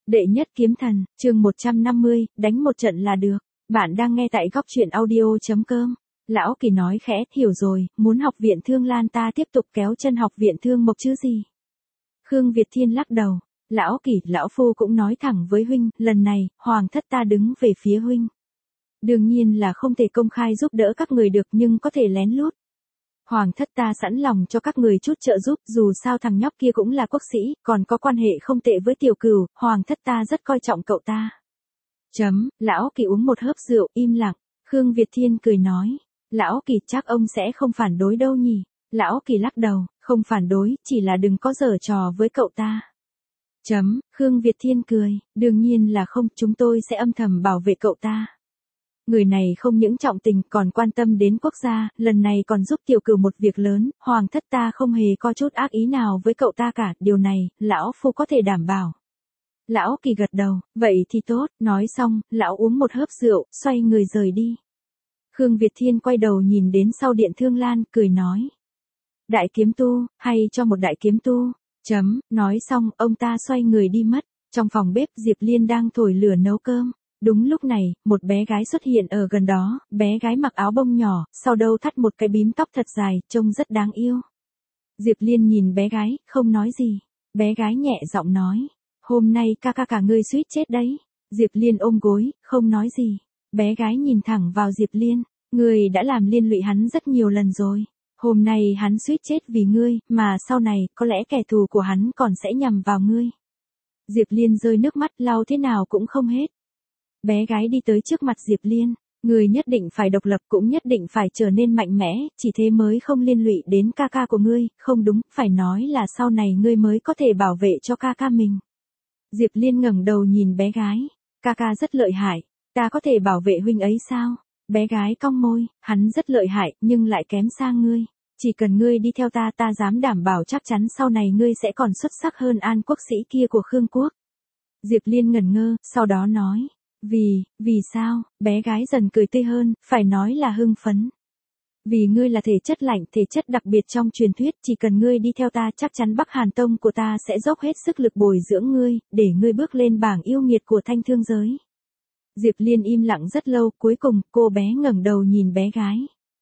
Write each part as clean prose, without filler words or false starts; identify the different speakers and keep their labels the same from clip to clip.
Speaker 1: Đệ nhất kiếm thần, chương 150, đánh một trận là được. Bạn đang nghe tại góc truyện audio.com. Lão Kỳ nói khẽ, hiểu rồi, muốn học viện Thương Lan ta tiếp tục kéo chân học viện Thương Mộc chứ gì. Khương Việt Thiên lắc đầu. Lão Kỳ, lão phu cũng nói thẳng với huynh, lần này, hoàng thất ta đứng về phía huynh. Đương nhiên là không thể công khai giúp đỡ các người được nhưng có thể lén lút. Hoàng thất ta sẵn lòng cho các người chút trợ giúp, dù sao thằng nhóc kia cũng là quốc sĩ, còn có quan hệ không tệ với Tiểu Cửu, hoàng thất ta rất coi trọng cậu ta. Lão Kỳ uống một hớp rượu, im lặng. Khương Việt Thiên cười nói, Lão Kỳ chắc ông sẽ không phản đối đâu nhỉ. Lão Kỳ lắc đầu, không phản đối, chỉ là đừng có giở trò với cậu ta. Khương Việt Thiên cười, đương nhiên là không, chúng tôi sẽ âm thầm bảo vệ cậu ta. Người này không những trọng tình còn quan tâm đến quốc gia, lần này còn giúp Tiểu Cửu một việc lớn, hoàng thất ta không hề có chút ác ý nào với cậu ta cả, điều này, lão phu có thể đảm bảo. Lão Kỳ gật đầu, vậy thì tốt, nói xong, lão uống một hớp rượu, xoay người rời đi. Khương Việt Thiên quay đầu nhìn đến sau điện Thương Lan, cười nói. Đại kiếm tu, hay cho một đại kiếm tu. Nói xong, ông ta xoay người đi mất. Trong phòng bếp Diệp Liên đang thổi lửa nấu cơm. Đúng lúc này, một bé gái xuất hiện ở gần đó, bé gái mặc áo bông nhỏ, sau đầu thắt một cái bím tóc thật dài, trông rất đáng yêu. Diệp Liên nhìn bé gái, không nói gì. Bé gái nhẹ giọng nói, hôm nay ca ca cả ngươi suýt chết đấy. Diệp Liên ôm gối, không nói gì. Bé gái nhìn thẳng vào Diệp Liên, ngươi đã làm liên lụy hắn rất nhiều lần rồi. Hôm nay hắn suýt chết vì ngươi, mà sau này, có lẽ kẻ thù của hắn còn sẽ nhằm vào ngươi. Diệp Liên rơi nước mắt lau thế nào cũng không hết. Bé gái đi tới trước mặt Diệp Liên, ngươi nhất định phải độc lập cũng nhất định phải trở nên mạnh mẽ, chỉ thế mới không liên lụy đến ca ca của ngươi, không đúng, phải nói là sau này ngươi mới có thể bảo vệ cho ca ca mình. Diệp Liên ngẩng đầu nhìn bé gái, ca ca rất lợi hại, ta có thể bảo vệ huynh ấy sao? Bé gái cong môi, hắn rất lợi hại nhưng lại kém xa ngươi. Chỉ cần ngươi đi theo ta, ta dám đảm bảo chắc chắn sau này ngươi sẽ còn xuất sắc hơn An quốc sĩ kia của Khương quốc. Diệp Liên ngẩn ngơ, sau đó nói, vì sao? Bé gái dần cười tươi hơn, phải nói là hưng phấn. Vì ngươi là thể chất lạnh, thể chất đặc biệt trong truyền thuyết, chỉ cần ngươi đi theo ta chắc chắn Bắc Hàn Tông của ta sẽ dốc hết sức lực bồi dưỡng ngươi, để ngươi bước lên bảng yêu nghiệt của thanh thương giới. Diệp Liên im lặng rất lâu, cuối cùng, cô bé ngẩng đầu nhìn bé gái.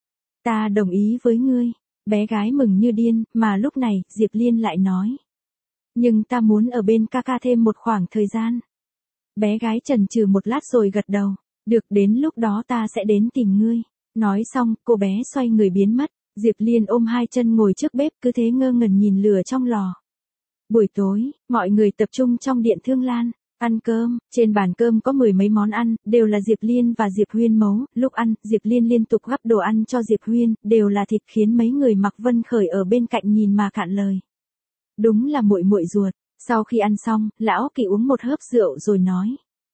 Speaker 1: Ta đồng ý với ngươi. Bé gái mừng như điên, mà lúc này, Diệp Liên lại nói. Nhưng ta muốn ở bên ca ca thêm một khoảng thời gian. Bé gái chần chừ một lát rồi gật đầu. Được, đến lúc đó ta sẽ đến tìm ngươi. Nói xong, cô bé xoay người biến mất. Diệp Liên ôm hai chân ngồi trước bếp cứ thế ngơ ngẩn nhìn lửa trong lò. Buổi tối, mọi người tập trung trong điện Thương Lan. Ăn cơm, trên bàn cơm có mười mấy món ăn, đều là Diệp Liên và Diệp Huyên nấu. Lúc ăn, Diệp Liên liên tục gắp đồ ăn cho Diệp Huyên, đều là thịt khiến mấy người Mạc Vân Khởi ở bên cạnh nhìn mà cạn lời. Đúng là muội muội ruột. Sau khi ăn xong, Lão Kỳ uống một hớp rượu rồi nói.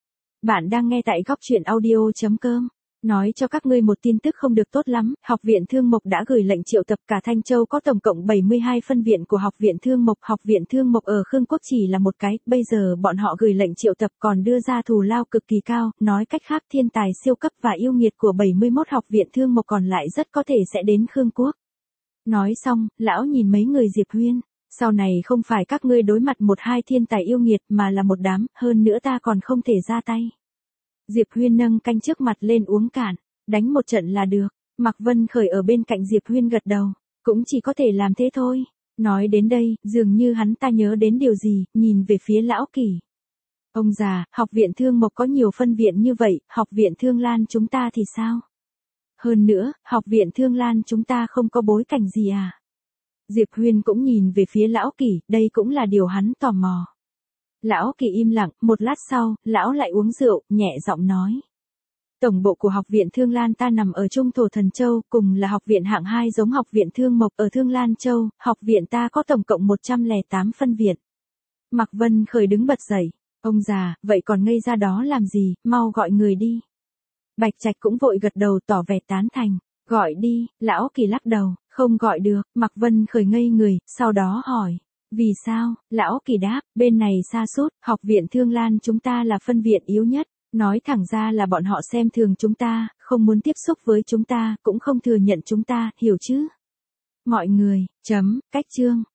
Speaker 1: Bạn đang nghe tại góc truyện audio.com. Nói cho các ngươi một tin tức không được tốt lắm, Học viện Thương Mộc đã gửi lệnh triệu tập cả Thanh Châu, có tổng cộng 72 phân viện của Học viện Thương Mộc. Học viện Thương Mộc ở Khương quốc chỉ là một cái, bây giờ bọn họ gửi lệnh triệu tập còn đưa ra thù lao cực kỳ cao, nói cách khác thiên tài siêu cấp và yêu nghiệt của 71 Học viện Thương Mộc còn lại rất có thể sẽ đến Khương quốc. Nói xong, lão nhìn mấy người Diệp Huyên, sau này không phải các ngươi đối mặt một hai thiên tài yêu nghiệt mà là một đám, hơn nữa ta còn không thể ra tay. Diệp Huyên nâng canh trước mặt lên uống cạn, đánh một trận là được. Mạc Vân Khởi ở bên cạnh Diệp Huyên gật đầu, cũng chỉ có thể làm thế thôi. Nói đến đây, dường như hắn ta nhớ đến điều gì, nhìn về phía Lão Kỳ. Ông già, Học viện Thương Mộc có nhiều phân viện như vậy, Học viện Thương Lan chúng ta thì sao? Hơn nữa, Học viện Thương Lan chúng ta không có bối cảnh gì à? Diệp Huyên cũng nhìn về phía Lão Kỳ, đây cũng là điều hắn tò mò. Lão Kỳ im lặng, một lát sau, lão lại uống rượu, nhẹ giọng nói. Tổng bộ của Học viện Thương Lan ta nằm ở Trung Thổ Thần Châu, cùng là học viện hạng 2 giống Học viện Thương Mộc ở Thương Lan Châu, học viện ta có tổng cộng 108 phân viện. Mạc Vân Khởi đứng bật dậy, ông già, vậy còn ngây ra đó làm gì, mau gọi người đi. Bạch Trạch cũng vội gật đầu tỏ vẻ tán thành, gọi đi. Lão Kỳ lắc đầu, không gọi được. Mạc Vân Khởi ngây người, sau đó hỏi. Vì sao? Lão Kỳ đáp, bên này sa sút, Học viện Thương Lan chúng ta là phân viện yếu nhất, nói thẳng ra là bọn họ xem thường chúng ta, không muốn tiếp xúc với chúng ta, cũng không thừa nhận chúng ta, hiểu chứ? Mọi người, cách chương.